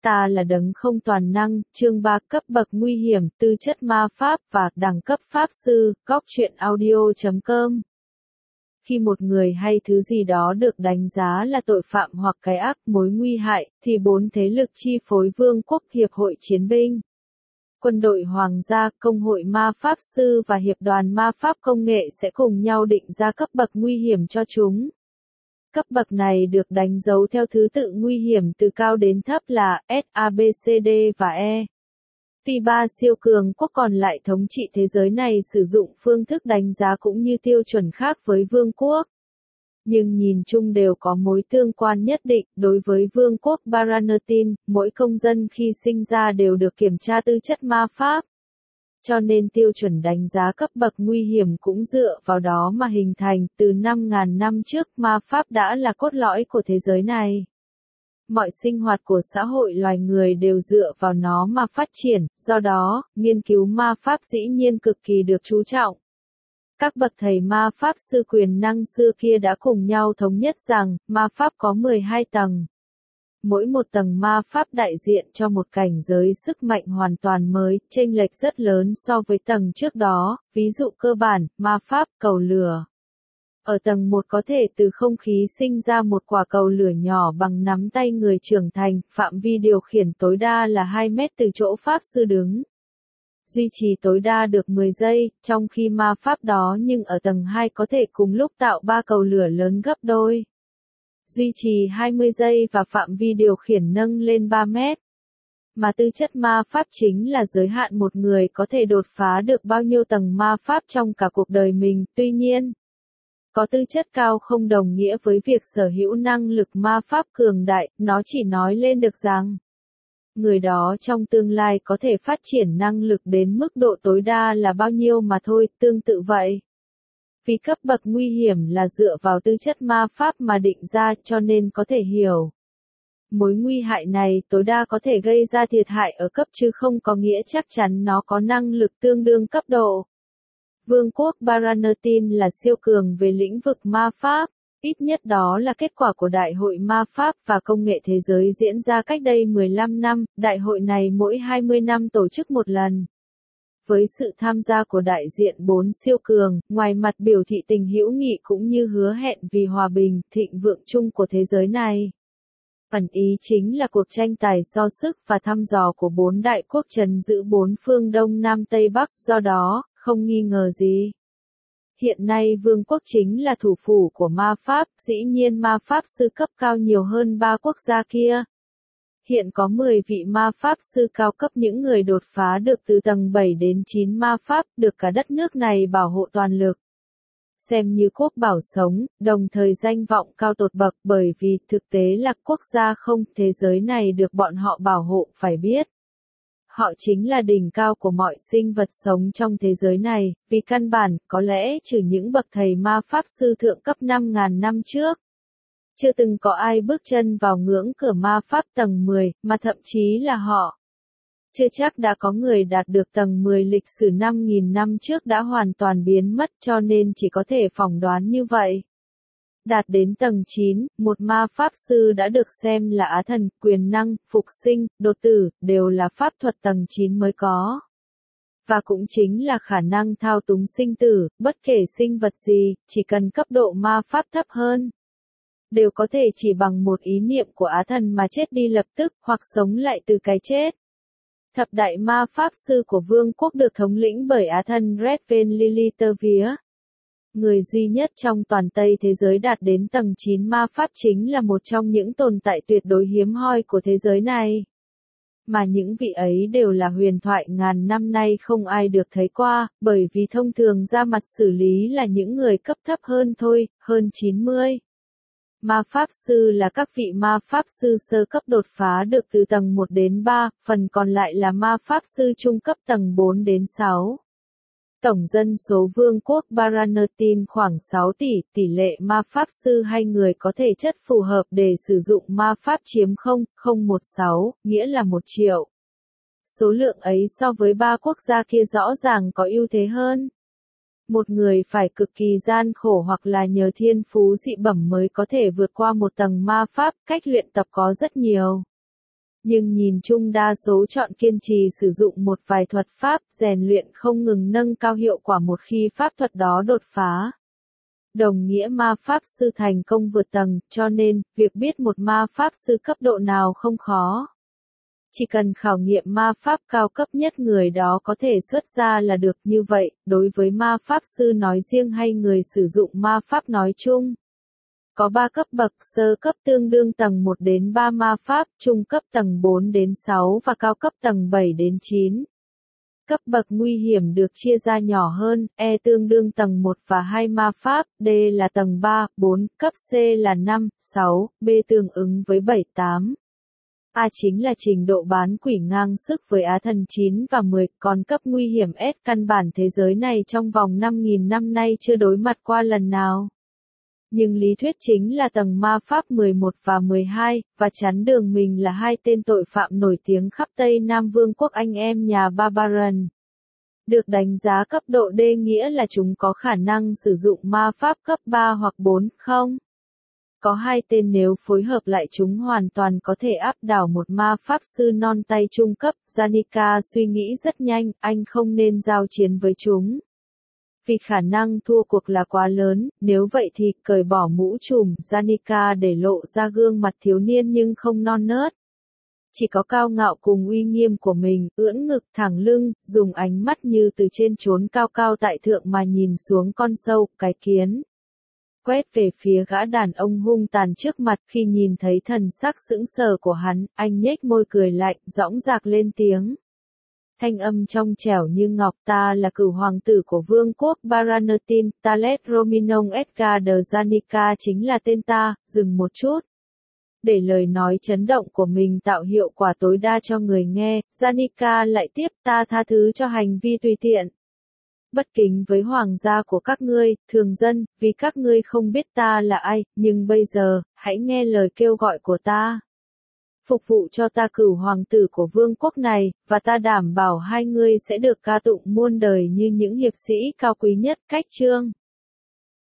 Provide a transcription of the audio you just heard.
ta là đấng không toàn năng, chương 3 cấp bậc nguy hiểm, tư chất ma pháp và đẳng cấp pháp sư, góc truyện audio.com. Khi một người hay thứ gì đó được đánh giá là tội phạm hoặc cái ác mối nguy hại, thì 4 thế lực chi phối vương quốc, hiệp hội chiến binh, quân đội hoàng gia, công hội ma pháp sư và hiệp đoàn ma pháp công nghệ sẽ cùng nhau định ra cấp bậc nguy hiểm cho chúng. Cấp bậc này được đánh dấu theo thứ tự nguy hiểm từ cao đến thấp là S, A, B, C, D và E. Tuy 3 siêu cường quốc còn lại thống trị thế giới này sử dụng phương thức đánh giá cũng như tiêu chuẩn khác với vương quốc, nhưng nhìn chung đều có mối tương quan nhất định. Đối với vương quốc Baranathin, mỗi công dân khi sinh ra đều được kiểm tra tư chất ma pháp. Cho nên tiêu chuẩn đánh giá cấp bậc nguy hiểm cũng dựa vào đó mà hình thành. Từ 5.000 năm trước, ma pháp đã là cốt lõi của thế giới này. Mọi sinh hoạt của xã hội loài người đều dựa vào nó mà phát triển, do đó, nghiên cứu ma pháp dĩ nhiên cực kỳ được chú trọng. Các bậc thầy ma pháp sư quyền năng xưa kia đã cùng nhau thống nhất rằng, ma pháp có 12 tầng. Mỗi một tầng ma pháp đại diện cho một cảnh giới sức mạnh hoàn toàn mới, chênh lệch rất lớn so với tầng trước đó, ví dụ cơ bản, ma pháp cầu lửa. Ở tầng 1 có thể từ không khí sinh ra một quả cầu lửa nhỏ bằng nắm tay người trưởng thành, phạm vi điều khiển tối đa là 2 mét từ chỗ pháp sư đứng. Duy trì tối đa được 10 giây, trong khi ma pháp đó nhưng ở tầng 2 có thể cùng lúc tạo 3 cầu lửa lớn gấp đôi. Duy trì 20 giây và phạm vi điều khiển nâng lên 3 mét. Mà tư chất ma pháp chính là giới hạn một người có thể đột phá được bao nhiêu tầng ma pháp trong cả cuộc đời mình. Tuy nhiên, có tư chất cao không đồng nghĩa với việc sở hữu năng lực ma pháp cường đại, nó chỉ nói lên được rằng người đó trong tương lai có thể phát triển năng lực đến mức độ tối đa là bao nhiêu mà thôi. Tương tự vậy, vì cấp bậc nguy hiểm là dựa vào tư chất ma pháp mà định ra, cho nên có thể hiểu mối nguy hại này tối đa có thể gây ra thiệt hại ở cấp chứ không có nghĩa chắc chắn nó có năng lực tương đương cấp độ. Vương quốc Baranathin là siêu cường về lĩnh vực ma pháp, ít nhất đó là kết quả của Đại hội Ma pháp và Công nghệ Thế giới diễn ra cách đây 15 năm, đại hội này mỗi 20 năm tổ chức một lần. Với sự tham gia của đại diện 4 siêu cường, ngoài mặt biểu thị tình hữu nghị cũng như hứa hẹn vì hòa bình, thịnh vượng chung của thế giới này. Ẩn ý chính là cuộc tranh tài so sức và thăm dò của 4 đại quốc trấn giữ 4 phương Đông Nam Tây Bắc, do đó, không nghi ngờ gì. Hiện nay vương quốc chính là thủ phủ của ma pháp, dĩ nhiên ma pháp sư cấp cao nhiều hơn 3 quốc gia kia. Hiện có 10 vị ma pháp sư cao cấp, những người đột phá được từ tầng 7 đến 9 ma pháp, được cả đất nước này bảo hộ toàn lực. Xem như quốc bảo sống, đồng thời danh vọng cao tột bậc, bởi vì thực tế là quốc gia không, thế giới này được bọn họ bảo hộ. Phải biết, họ chính là đỉnh cao của mọi sinh vật sống trong thế giới này, vì căn bản, có lẽ trừ những bậc thầy ma pháp sư thượng cấp 5.000 năm trước, chưa từng có ai bước chân vào ngưỡng cửa ma pháp tầng 10, mà thậm chí là họ chưa chắc đã có người đạt được tầng 10. Lịch sử 5.000 năm trước đã hoàn toàn biến mất, cho nên chỉ có thể phỏng đoán như vậy. Đạt đến tầng 9, một ma pháp sư đã được xem là á thần, quyền năng, phục sinh, đột tử, đều là pháp thuật tầng 9 mới có. Và cũng chính là khả năng thao túng sinh tử, bất kể sinh vật gì, chỉ cần cấp độ ma pháp thấp hơn, đều có thể chỉ bằng một ý niệm của á thần mà chết đi lập tức, hoặc sống lại từ cái chết. Thập đại ma pháp sư của vương quốc được thống lĩnh bởi á thần Redven Lilithevir. Người duy nhất trong toàn Tây thế giới đạt đến tầng 9 ma pháp chính là một trong những tồn tại tuyệt đối hiếm hoi của thế giới này. Mà những vị ấy đều là huyền thoại ngàn năm nay không ai được thấy qua, bởi vì thông thường ra mặt xử lý là những người cấp thấp hơn thôi, hơn 90. Ma pháp sư là các vị ma pháp sư sơ cấp đột phá được từ tầng 1 đến 3, phần còn lại là ma pháp sư trung cấp tầng 4 đến 6. Tổng dân số vương quốc Baranathin khoảng 6 tỷ, tỷ lệ ma pháp sư hay người có thể chất phù hợp để sử dụng ma pháp chiếm 0,016, nghĩa là 1 triệu. Số lượng ấy so với 3 quốc gia kia rõ ràng có ưu thế hơn. Một người phải cực kỳ gian khổ hoặc là nhờ thiên phú dị bẩm mới có thể vượt qua một tầng ma pháp, cách luyện tập có rất nhiều. Nhưng nhìn chung đa số chọn kiên trì sử dụng một vài thuật pháp, rèn luyện không ngừng nâng cao hiệu quả một khi pháp thuật đó đột phá. Đồng nghĩa ma pháp sư thành công vượt tầng, cho nên, việc biết một ma pháp sư cấp độ nào không khó. Chỉ cần khảo nghiệm ma pháp cao cấp nhất người đó có thể xuất ra là được. Như vậy, đối với ma pháp sư nói riêng hay người sử dụng ma pháp nói chung, có 3 cấp bậc: sơ cấp tương đương tầng 1 đến 3 ma pháp, trung cấp tầng 4 đến 6 và cao cấp tầng 7 đến 9. Cấp bậc nguy hiểm được chia ra nhỏ hơn, E tương đương tầng 1 và 2 ma pháp, D là tầng 3, 4, cấp C là 5, 6, B tương ứng với 7, 8. A chính là trình độ bán quỷ ngang sức với Á thần 9 và 10, còn cấp nguy hiểm S căn bản thế giới này trong vòng 5.000 năm nay chưa đối mặt qua lần nào. Nhưng lý thuyết chính là tầng ma pháp 11 và 12, và chắn đường mình là hai tên tội phạm nổi tiếng khắp Tây Nam Vương quốc anh em nhà Barbarian. Được đánh giá cấp độ D nghĩa là chúng có khả năng sử dụng ma pháp cấp 3 hoặc 4, không? Có hai tên nếu phối hợp lại chúng hoàn toàn có thể áp đảo một ma pháp sư non tay trung cấp. Janica suy nghĩ rất nhanh, anh không nên giao chiến với chúng. Vì khả năng thua cuộc là quá lớn, nếu vậy thì cởi bỏ mũ trùm. Janica để lộ ra gương mặt thiếu niên nhưng không non nớt. Chỉ có cao ngạo cùng uy nghiêm của mình, ưỡn ngực thẳng lưng, dùng ánh mắt như từ trên chốn cao cao tại thượng mà nhìn xuống con sâu, cái kiến. Quét về phía gã đàn ông hung tàn trước mặt. Khi nhìn thấy thần sắc sững sờ của hắn, anh nhếch môi cười lạnh, dõng dạc lên tiếng. Thanh âm trong trẻo như ngọc: ta là cửu hoàng tử của vương quốc Baranatin, Talet Rominon Edgar de Janica chính là tên ta. Dừng một chút. Để lời nói chấn động của mình tạo hiệu quả tối đa cho người nghe, Janica lại tiếp: ta tha thứ cho hành vi tùy tiện, bất kính với hoàng gia của các ngươi, thường dân, vì các ngươi không biết ta là ai, nhưng bây giờ, hãy nghe lời kêu gọi của ta. Phục vụ cho ta cửu hoàng tử của vương quốc này, và ta đảm bảo hai ngươi sẽ được ca tụng muôn đời như những hiệp sĩ cao quý nhất. Cách chương